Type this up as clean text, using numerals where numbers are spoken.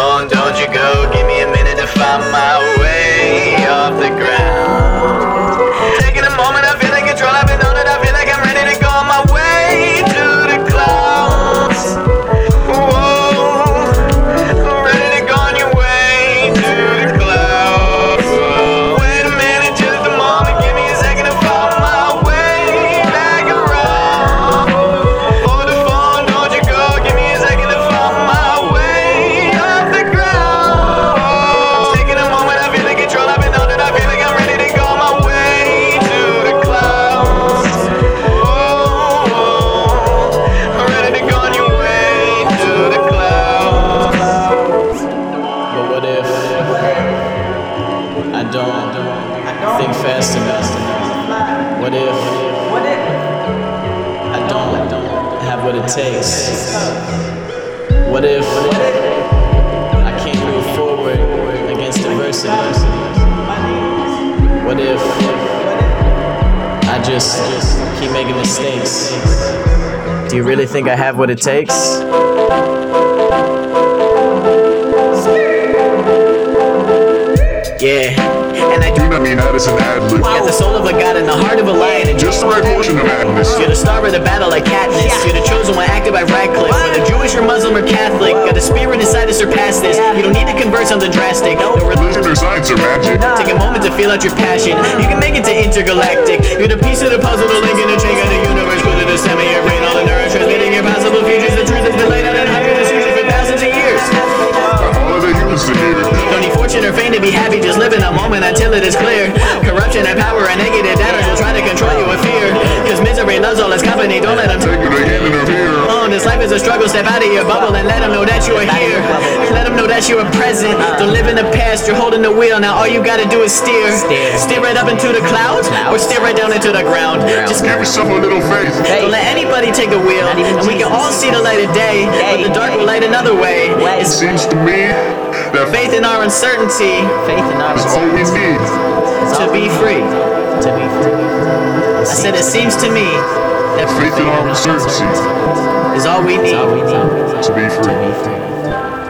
phone, don't you go. Give me a minute to find my way off the ground. Taking a moment, I feel like control. I've been on it, I feel like I'm ready to go on my way to the clouds. Whoa, I'm ready to go on your way to the clouds. Wait a minute, just a moment, give me a second to find my way back around. Hold the phone, don't you go, give me a second to find my way off the ground. Taking a moment, I feel in control, I've been on it, I feel like I'm ready to go on my way to the clouds. Whoa, I'm ready to go on your way to the clouds. But what if I don't think fast enough? What if I don't have what it takes? What if I can't move forward against adversity? What if I just keep making mistakes? Do you really think I have what it takes? Yeah, and I Do not mean that as an ad-lib. got the soul of a god and the heart of a lion, and Just the right portion of madness. you're the star of the battle like Katniss. You're the chosen one acted by Radcliffe. Whether Jewish or Muslim or Catholic, got a spirit inside to surpass this. You don't need to convert something drastic. No Religion or science or magic. Take a moment to feel out your passion. You can make it to intergalactic. You're the piece of the puzzle, the link in the chain of the universe. Put it to semi your brain, all the neurons transmitting your possible futures. The truth has been laid out in hundreds of seasons for thousands of years. All of the humans to hear. Don't need fortune or fame to be happy, just live in a moment until it is clear. Corruption and power and negative doubters will try to control you with fear. Cause misery loves all its company, don't let them Take it again and appear. this life is a struggle, step out of your bubble and let them know that you are here. Let them know that you are present. Don't live in the past, you're holding the wheel, now all you gotta do is steer. Steer right up into the clouds, or steer right down into the ground. Just Give yourself a little faith. don't let anybody take the wheel, and we can all see the light of day, but the dark will light another way. It It's seems to me that faith in our uncertainty is all we need. to be free. I said it seems to me that Faith in our uncertainty is all we need to be free.